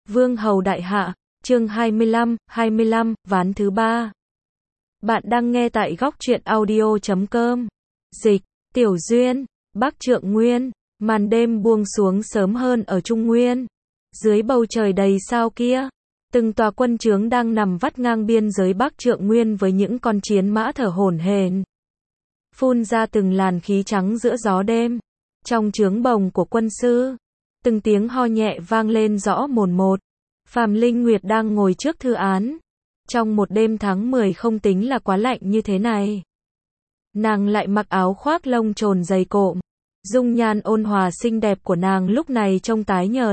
Vương hầu đại hạ, chương 25, ván thứ 3. Bạn đang nghe tại góc truyện audio.com. Dịch, Tiểu Duyên, Bắc Trượng Nguyên, màn đêm buông xuống sớm hơn ở Trung Nguyên. Dưới bầu trời đầy sao kia, từng tòa quân trướng đang nằm vắt ngang biên giới Bắc Trượng Nguyên với những con chiến mã thở hổn hển, phun ra từng làn khí trắng giữa gió đêm. Trong trướng bồng của quân sư, từng tiếng ho nhẹ vang lên rõ mồn một. Phàm Linh Nguyệt đang ngồi trước thư án. Trong một đêm tháng 10 không tính là quá lạnh như thế này. Nàng lại mặc áo khoác lông trồn dày cộm. Dung nhan ôn hòa xinh đẹp của nàng lúc này trông tái nhợt,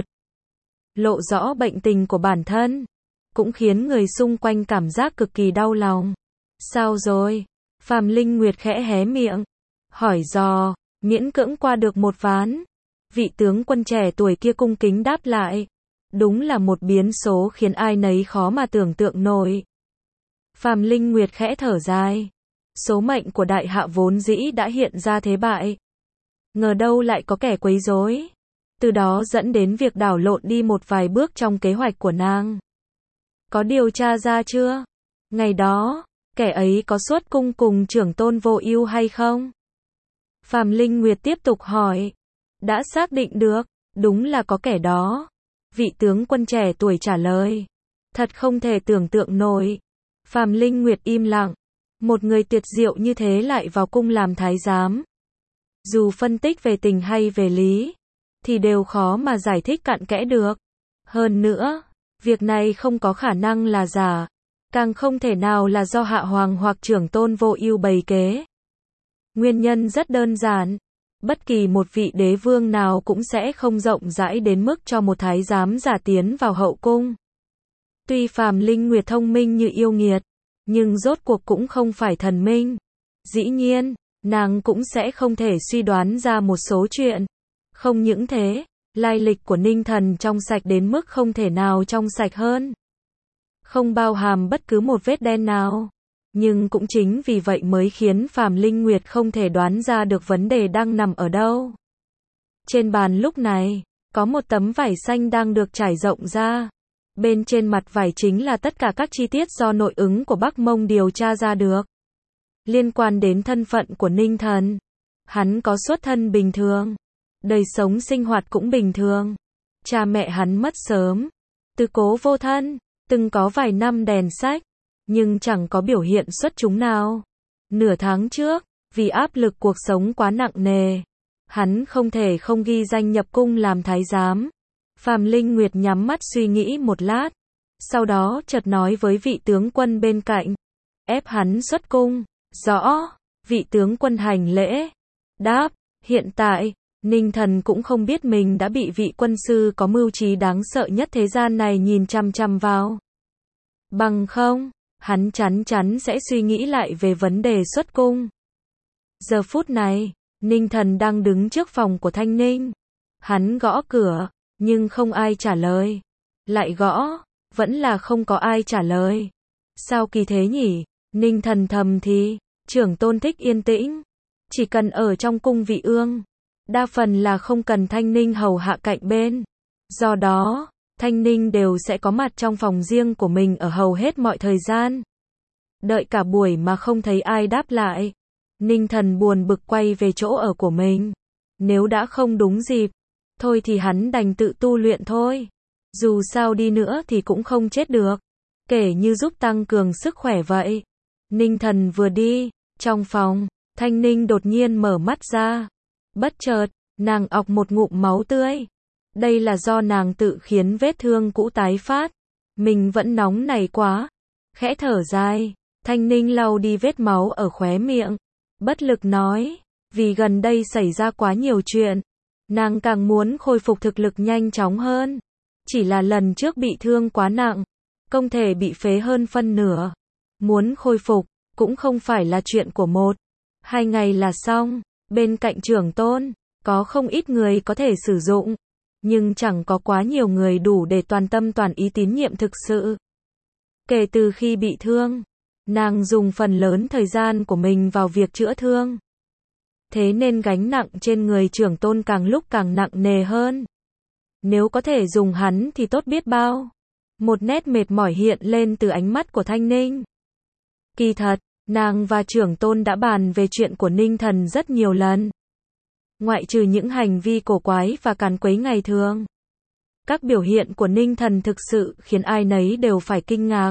lộ rõ bệnh tình của bản thân, cũng khiến người xung quanh cảm giác cực kỳ đau lòng. Sao rồi? Phàm Linh Nguyệt khẽ hé miệng, hỏi dò, miễn cưỡng qua được một ván. Vị tướng quân trẻ tuổi kia cung kính đáp lại. Đúng là một biến số khiến ai nấy khó mà tưởng tượng nổi. Phàm Linh Nguyệt khẽ thở dài. Số mệnh của đại hạ vốn dĩ đã hiện ra thế bại. Ngờ đâu lại có kẻ quấy rối. Từ đó dẫn đến việc đảo lộn đi một vài bước trong kế hoạch của nàng. Có điều tra ra chưa? Ngày đó, kẻ ấy có xuất cung cùng trưởng tôn Vô Ưu hay không? Phàm Linh Nguyệt tiếp tục hỏi. Đã xác định được, đúng là có kẻ đó. Vị tướng quân trẻ tuổi trả lời. Thật không thể tưởng tượng nổi. Phàm Linh Nguyệt im lặng. Một người tuyệt diệu như thế lại vào cung làm thái giám. Dù phân tích về tình hay về lý, thì đều khó mà giải thích cặn kẽ được. Hơn nữa, việc này không có khả năng là giả. Càng không thể nào là do Hạ Hoàng hoặc trưởng tôn Vô Ưu bày kế. Nguyên nhân rất đơn giản. Bất kỳ một vị đế vương nào cũng sẽ không rộng rãi đến mức cho một thái giám giả tiến vào hậu cung. Tuy Phàm Linh Nguyệt thông minh như yêu nghiệt, nhưng rốt cuộc cũng không phải thần minh. Dĩ nhiên, nàng cũng sẽ không thể suy đoán ra một số chuyện. Không những thế, lai lịch của Ninh Thần trong sạch đến mức không thể nào trong sạch hơn. Không bao hàm bất cứ một vết đen nào. Nhưng cũng chính vì vậy mới khiến Phàm Linh Nguyệt không thể đoán ra được vấn đề đang nằm ở đâu. Trên bàn lúc này, có một tấm vải xanh đang được trải rộng ra. Bên trên mặt vải chính là tất cả các chi tiết do nội ứng của Bắc Mông điều tra ra được. Liên quan đến thân phận của Ninh Thần. Hắn có xuất thân bình thường. Đời sống sinh hoạt cũng bình thường. Cha mẹ hắn mất sớm. Tứ cố vô thân. Từng có vài năm đèn sách. Nhưng chẳng có biểu hiện xuất chúng nào. Nửa tháng trước, vì áp lực cuộc sống quá nặng nề, hắn không thể không ghi danh nhập cung làm thái giám. Phàm Linh Nguyệt nhắm mắt suy nghĩ một lát, sau đó chợt nói với vị tướng quân bên cạnh, ép hắn xuất cung. Rõ, vị tướng quân hành lễ, đáp, hiện tại, Ninh Thần cũng không biết mình đã bị vị quân sư có mưu trí đáng sợ nhất thế gian này nhìn chằm chằm vào. Bằng không, hắn chắn chắn sẽ suy nghĩ lại về vấn đề xuất cung. Giờ phút này, Ninh Thần đang đứng trước phòng của Thanh Ninh. Hắn gõ cửa, nhưng không ai trả lời. Lại gõ, vẫn là không có ai trả lời. Sao kỳ thế nhỉ? Ninh Thần thầm thì, trưởng tôn thích yên tĩnh. Chỉ cần ở trong cung vị ương. Đa phần là không cần Thanh Ninh hầu hạ cạnh bên. Do đó, Thanh Ninh đều sẽ có mặt trong phòng riêng của mình ở hầu hết mọi thời gian. Đợi cả buổi mà không thấy ai đáp lại. Ninh Thần buồn bực quay về chỗ ở của mình. Nếu đã không đúng dịp, thôi thì hắn đành tự tu luyện thôi. Dù sao đi nữa thì cũng không chết được. Kể như giúp tăng cường sức khỏe vậy. Ninh Thần vừa đi, trong phòng, Thanh Ninh đột nhiên mở mắt ra. Bất chợt, nàng ọc một ngụm máu tươi. Đây là do nàng tự khiến vết thương cũ tái phát. Mình vẫn nóng này quá. Khẽ thở dài, Thanh Ninh lau đi vết máu ở khóe miệng. Bất lực nói, vì gần đây xảy ra quá nhiều chuyện. Nàng càng muốn khôi phục thực lực nhanh chóng hơn. Chỉ là lần trước bị thương quá nặng. Công thể bị phế hơn phân nửa. Muốn khôi phục, cũng không phải là chuyện của 1-2 ngày là xong. Bên cạnh trưởng tôn, có không ít người có thể sử dụng. Nhưng chẳng có quá nhiều người đủ để toàn tâm toàn ý tín nhiệm thực sự. Kể từ khi bị thương, nàng dùng phần lớn thời gian của mình vào việc chữa thương. Thế nên gánh nặng trên người trưởng tôn càng lúc càng nặng nề hơn. Nếu có thể dùng hắn thì tốt biết bao. Một nét mệt mỏi hiện lên từ ánh mắt của Thanh Ninh. Kỳ thật, nàng và trưởng tôn đã bàn về chuyện của Ninh Thần rất nhiều lần. Ngoại trừ những hành vi cổ quái và càn quấy ngày thường, các biểu hiện của Ninh Thần thực sự khiến ai nấy đều phải kinh ngạc.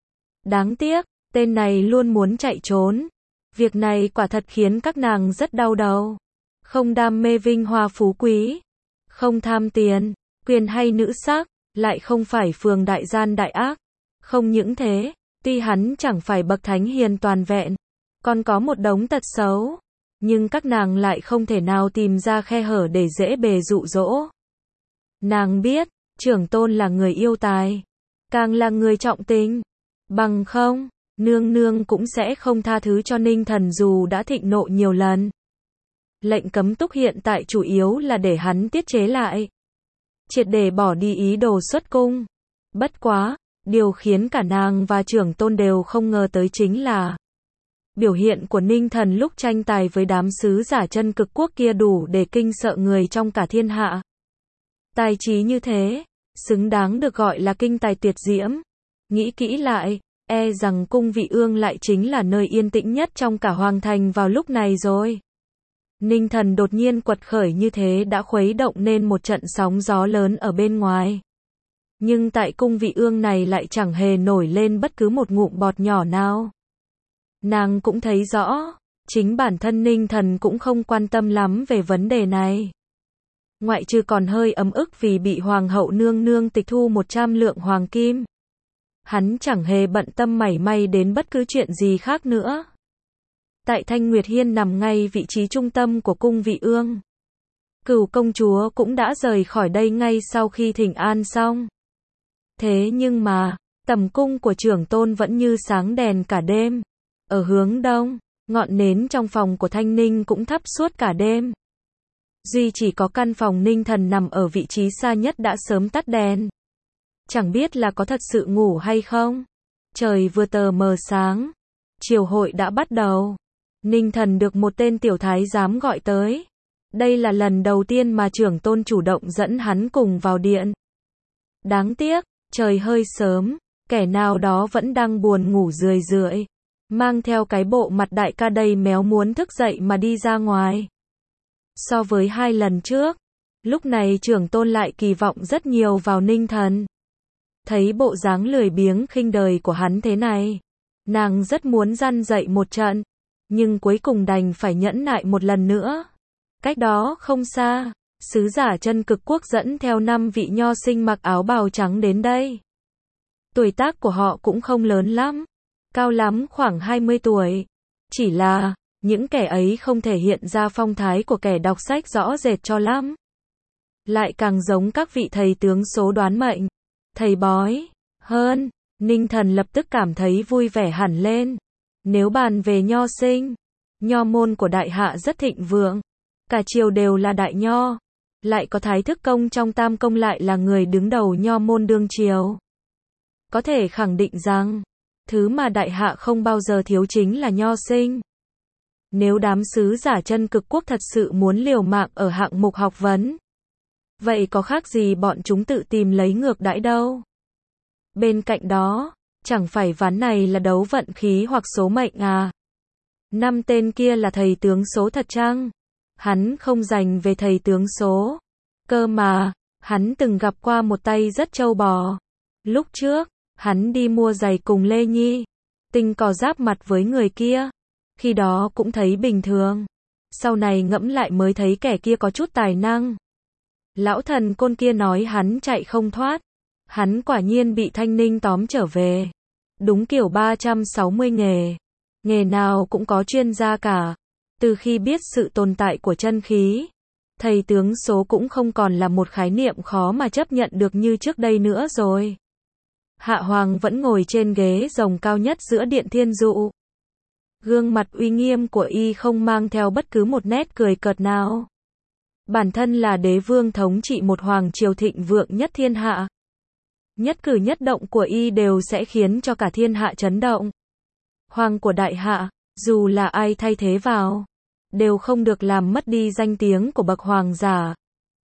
Đáng tiếc, tên này luôn muốn chạy trốn. Việc này quả thật khiến các nàng rất đau đầu. Không đam mê vinh hoa phú quý, không tham tiền, quyền hay nữ sắc, lại không phải phường đại gian đại ác. Không những thế, tuy hắn chẳng phải bậc thánh hiền toàn vẹn, còn có một đống tật xấu, nhưng các nàng lại không thể nào tìm ra khe hở để dễ bề dụ dỗ. Nàng biết, trưởng tôn là người yêu tài, càng là người trọng tình. Bằng không, nương nương cũng sẽ không tha thứ cho Ninh Thần dù đã thịnh nộ nhiều lần. Lệnh cấm túc hiện tại chủ yếu là để hắn tiết chế lại, triệt để bỏ đi ý đồ xuất cung. Bất quá, điều khiến cả nàng và trưởng tôn đều không ngờ tới chính là biểu hiện của Ninh Thần lúc tranh tài với đám sứ giả chân cực quốc kia đủ để kinh sợ người trong cả thiên hạ. Tài trí như thế, xứng đáng được gọi là kinh tài tuyệt diễm. Nghĩ kỹ lại, e rằng cung Vị Ương lại chính là nơi yên tĩnh nhất trong cả hoàng thành vào lúc này rồi. Ninh Thần đột nhiên quật khởi như thế đã khuấy động nên một trận sóng gió lớn ở bên ngoài. Nhưng tại cung Vị Ương này lại chẳng hề nổi lên bất cứ một ngụm bọt nhỏ nào. Nàng cũng thấy rõ, chính bản thân Ninh Thần cũng không quan tâm lắm về vấn đề này. Ngoại trừ còn hơi ấm ức vì bị hoàng hậu nương nương tịch thu 100 lượng hoàng kim. Hắn chẳng hề bận tâm mảy may đến bất cứ chuyện gì khác nữa. Tại Thanh Nguyệt Hiên nằm ngay vị trí trung tâm của cung Vị Ương. Cửu công chúa cũng đã rời khỏi đây ngay sau khi thỉnh an xong. Thế nhưng mà, tầm cung của trưởng tôn vẫn như sáng đèn cả đêm. Ở hướng đông, ngọn nến trong phòng của Thanh Ninh cũng thắp suốt cả đêm. Duy chỉ có căn phòng Ninh Thần nằm ở vị trí xa nhất đã sớm tắt đèn. Chẳng biết là có thật sự ngủ hay không. Trời vừa tờ mờ sáng, triều hội đã bắt đầu. Ninh Thần được một tên tiểu thái giám gọi tới. Đây là lần đầu tiên mà trưởng tôn chủ động dẫn hắn cùng vào điện. Đáng tiếc, trời hơi sớm, kẻ nào đó vẫn đang buồn ngủ rười rượi, mang theo cái bộ mặt đại ca đầy méo muốn thức dậy mà đi ra ngoài. So với 2 lần trước, lúc này trưởng tôn lại kỳ vọng rất nhiều vào Ninh Thần. Thấy bộ dáng lười biếng khinh đời của hắn thế này, nàng rất muốn răn dậy một trận, nhưng cuối cùng đành phải nhẫn nại một lần nữa. Cách đó không xa, sứ giả chân cực quốc dẫn theo 5 vị nho sinh mặc áo bào trắng đến đây. Tuổi tác của họ cũng không lớn lắm, cao lắm khoảng 20 tuổi. Chỉ là, những kẻ ấy không thể hiện ra phong thái của kẻ đọc sách rõ rệt cho lắm. Lại càng giống các vị thầy tướng số đoán mệnh, thầy bói. Hơn, Ninh Thần lập tức cảm thấy vui vẻ hẳn lên. Nếu bàn về nho sinh, nho môn của đại hạ rất thịnh vượng. Cả triều đều là đại nho. Lại có Thái Thức Công trong Tam Công lại là người đứng đầu nho môn đương triều. Có thể khẳng định rằng, thứ mà đại hạ không bao giờ thiếu chính là nho sinh. Nếu đám sứ giả chân cực quốc thật sự muốn liều mạng ở hạng mục học vấn, vậy có khác gì bọn chúng tự tìm lấy ngược đãi đâu. Bên cạnh đó, chẳng phải ván này là đấu vận khí hoặc số mệnh à? 5 tên kia là thầy tướng số thật chăng? Hắn không dành về thầy tướng số. Cơ mà, hắn từng gặp qua một tay rất trâu bò. Lúc trước, hắn đi mua giày cùng Lê Nhi. Tình cò giáp mặt với người kia. Khi đó cũng thấy bình thường. Sau này ngẫm lại mới thấy kẻ kia có chút tài năng. Lão thần côn kia nói hắn chạy không thoát. Hắn quả nhiên bị Thanh Ninh tóm trở về. Đúng kiểu 360 nghề. Nghề nào cũng có chuyên gia cả. Từ khi biết sự tồn tại của chân khí, thầy tướng số cũng không còn là một khái niệm khó mà chấp nhận được như trước đây nữa rồi. Hạ Hoàng vẫn ngồi trên ghế rồng cao nhất giữa điện thiên dụ. Gương mặt uy nghiêm của y không mang theo bất cứ một nét cười cợt nào. Bản thân là đế vương thống trị một hoàng triều thịnh vượng nhất thiên hạ. Nhất cử nhất động của y đều sẽ khiến cho cả thiên hạ chấn động. Hoàng của đại hạ, dù là ai thay thế vào, đều không được làm mất đi danh tiếng của bậc hoàng giả.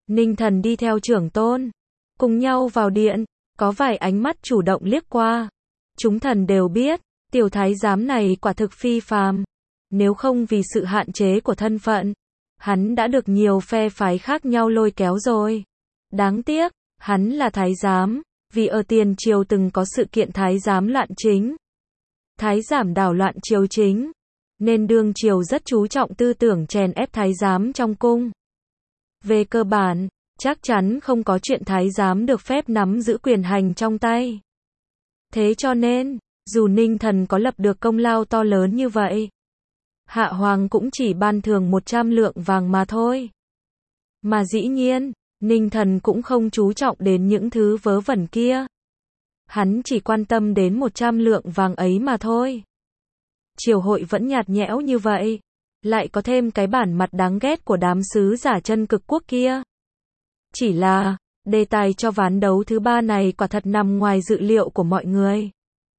Ninh Thần đi theo trưởng tôn, cùng nhau vào điện, có vài ánh mắt chủ động liếc qua. Chúng thần đều biết, tiểu thái giám này quả thực phi phàm. Nếu không vì sự hạn chế của thân phận, hắn đã được nhiều phe phái khác nhau lôi kéo rồi. Đáng tiếc, hắn là thái giám, vì ở tiền triều từng có sự kiện thái giám loạn chính. Thái giám đảo loạn triều chính, nên đương triều rất chú trọng tư tưởng chèn ép thái giám trong cung. Về cơ bản, chắc chắn không có chuyện thái giám được phép nắm giữ quyền hành trong tay. Thế cho nên, dù Ninh Thần có lập được công lao to lớn như vậy, Hạ Hoàng cũng chỉ ban thưởng 100 lượng vàng mà thôi. Mà dĩ nhiên, Ninh Thần cũng không chú trọng đến những thứ vớ vẩn kia. Hắn chỉ quan tâm đến 100 lượng vàng ấy mà thôi. Triều hội vẫn nhạt nhẽo như vậy, lại có thêm cái bản mặt đáng ghét của đám sứ giả chân cực quốc kia. Chỉ là, đề tài cho ván đấu thứ 3 này quả thật nằm ngoài dự liệu của mọi người.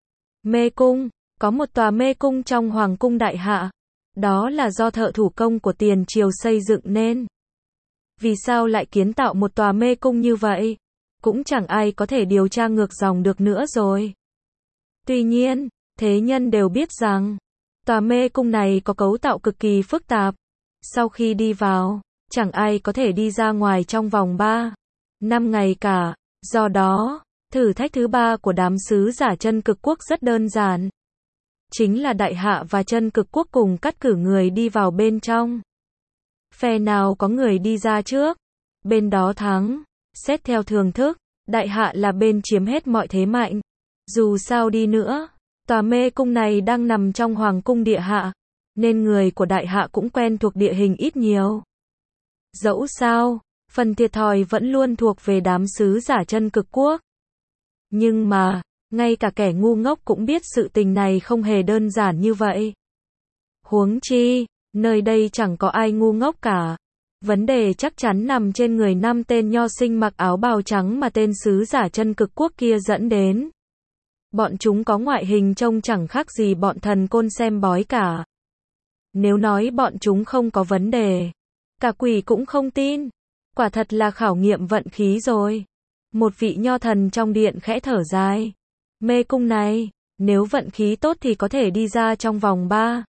Mê cung, có một tòa mê cung trong Hoàng cung Đại Hạ. Đó là do thợ thủ công của tiền triều xây dựng nên. Vì sao lại kiến tạo một tòa mê cung như vậy? Cũng chẳng ai có thể điều tra ngược dòng được nữa rồi. Tuy nhiên, thế nhân đều biết rằng, tòa mê cung này có cấu tạo cực kỳ phức tạp. Sau khi đi vào, chẳng ai có thể đi ra ngoài trong vòng 3-5 ngày cả. Do đó, thử thách thứ 3 của đám sứ giả chân cực quốc rất đơn giản. Chính là Đại Hạ và chân cực quốc cùng cắt cử người đi vào bên trong. Phe nào có người đi ra trước, bên đó thắng. Xét theo thường thức, Đại Hạ là bên chiếm hết mọi thế mạnh. Dù sao đi nữa, tòa mê cung này đang nằm trong Hoàng cung Địa Hạ, nên người của Đại Hạ cũng quen thuộc địa hình ít nhiều. Dẫu sao, phần thiệt thòi vẫn luôn thuộc về đám sứ giả chân cực quốc. Nhưng mà, ngay cả kẻ ngu ngốc cũng biết sự tình này không hề đơn giản như vậy. Huống chi, nơi đây chẳng có ai ngu ngốc cả. Vấn đề chắc chắn nằm trên người 5 tên nho sinh mặc áo bào trắng mà tên sứ giả chân cực quốc kia dẫn đến. Bọn chúng có ngoại hình trông chẳng khác gì bọn thần côn xem bói cả. Nếu nói bọn chúng không có vấn đề, cả quỷ cũng không tin. Quả thật là khảo nghiệm vận khí rồi. Một vị nho thần trong điện khẽ thở dài. Mê cung này, nếu vận khí tốt thì có thể đi ra trong vòng 3-5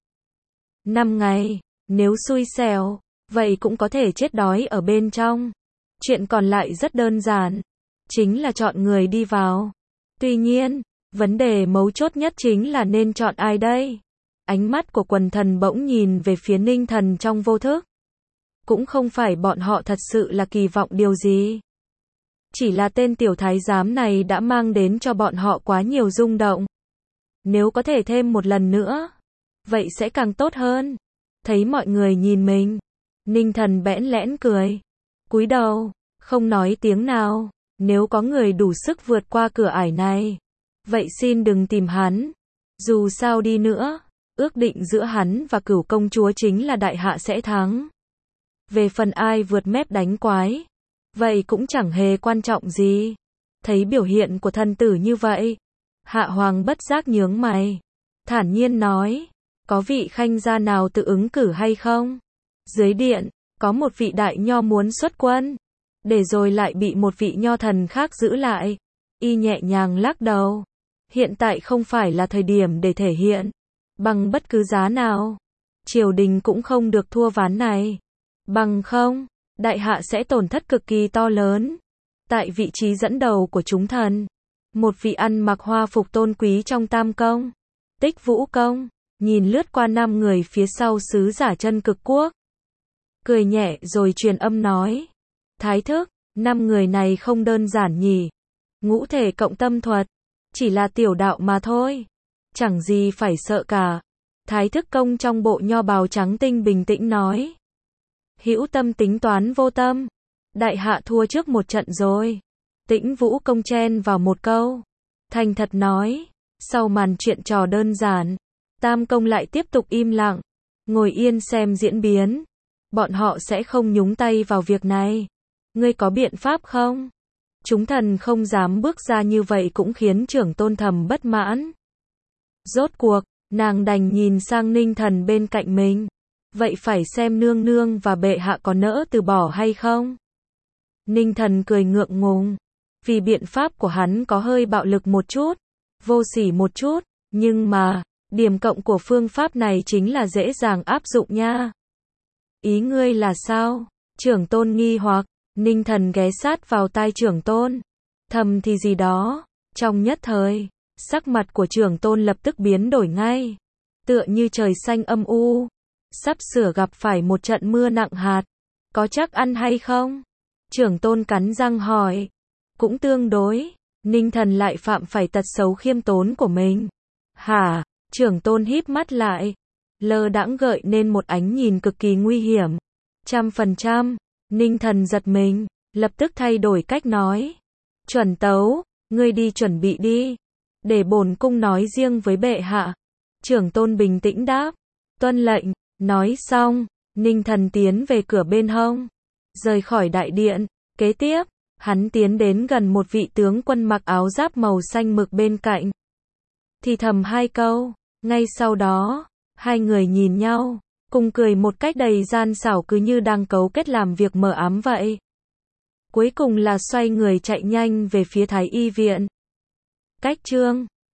ngày. Nếu xui xẻo, vậy cũng có thể chết đói ở bên trong. Chuyện còn lại rất đơn giản, chính là chọn người đi vào. Tuy nhiên, vấn đề mấu chốt nhất chính là nên chọn ai đây? Ánh mắt của quần thần bỗng nhìn về phía Ninh Thần trong vô thức. Cũng không phải bọn họ thật sự là kỳ vọng điều gì. Chỉ là tên tiểu thái giám này đã mang đến cho bọn họ quá nhiều rung động. Nếu có thể thêm một lần nữa, vậy sẽ càng tốt hơn. Thấy mọi người nhìn mình, Ninh Thần bẽn lẽn cười, cúi đầu, không nói tiếng nào. Nếu có người đủ sức vượt qua cửa ải này, vậy xin đừng tìm hắn. Dù sao đi nữa, ước định giữa hắn và Cửu công chúa chính là Đại Hạ sẽ thắng. Về phần ai vượt mép đánh quái, vậy cũng chẳng hề quan trọng gì. Thấy biểu hiện của thân tử như vậy, Hạ Hoàng bất giác nhướng mày, thản nhiên nói, có vị khanh gia nào tự ứng cử hay không? Dưới điện, có một vị đại nho muốn xuất quân, để rồi lại bị một vị nho thần khác giữ lại. Y nhẹ nhàng lắc đầu, hiện tại không phải là thời điểm để thể hiện, bằng bất cứ giá nào. Triều đình cũng không được thua ván này. Bằng không, Đại Hạ sẽ tổn thất cực kỳ to lớn. Tại vị trí dẫn đầu của chúng thần, một vị ăn mặc hoa phục tôn quý trong Tam Công, Tích Vũ Công, nhìn lướt qua 5 người phía sau sứ giả chân cực quốc. Cười nhẹ rồi truyền âm nói, Thái thức, 5 người này không đơn giản nhỉ. Ngũ thể cộng tâm thuật, chỉ là tiểu đạo mà thôi. Chẳng gì phải sợ cả. Thái thức công trong bộ nho bào trắng tinh bình tĩnh nói. Hữu tâm tính toán vô tâm. Đại Hạ thua trước một trận rồi. Tĩnh Vũ công chen vào một câu. Thành thật nói. Sau màn chuyện trò đơn giản, Tam Công lại tiếp tục im lặng. Ngồi yên xem diễn biến. Bọn họ sẽ không nhúng tay vào việc này. Ngươi có biện pháp không? Chúng thần không dám bước ra như vậy cũng khiến trưởng tôn thầm bất mãn. Rốt cuộc, nàng đành nhìn sang Ninh Thần bên cạnh mình. Vậy phải xem nương nương và bệ hạ có nỡ từ bỏ hay không? Ninh Thần cười ngượng ngùng. Vì biện pháp của hắn có hơi bạo lực một chút, vô sỉ một chút, nhưng mà, điểm cộng của phương pháp này chính là dễ dàng áp dụng nha. Ý ngươi là sao? Trưởng tôn nghi hoặc, Ninh Thần ghé sát vào tai trưởng tôn. Thầm thì gì đó, trong nhất thời, sắc mặt của trưởng tôn lập tức biến đổi ngay. Tựa như trời xanh âm u, sắp sửa gặp phải một trận mưa nặng hạt. Có chắc ăn hay không? Trưởng tôn cắn răng hỏi. Cũng tương đối, Ninh Thần lại phạm phải tật xấu khiêm tốn của mình. Hả? Trưởng tôn híp mắt lại, lơ đãng gợi nên một ánh nhìn cực kỳ nguy hiểm. 100%, Ninh Thần giật mình, lập tức thay đổi cách nói. Chuẩn tấu, ngươi đi chuẩn bị đi, để bổn cung nói riêng với bệ hạ. Trưởng tôn bình tĩnh đáp. Tuân lệnh. Nói xong, Ninh Thần tiến về cửa bên hông, rời khỏi đại điện. Kế tiếp, hắn tiến đến gần một vị tướng quân mặc áo giáp màu xanh mực bên cạnh. Thì thầm hai câu, ngay sau đó, hai người nhìn nhau, cùng cười một cách đầy gian xảo cứ như đang cấu kết làm việc mờ ám vậy. Cuối cùng là xoay người chạy nhanh về phía Thái Y viện. Cách chương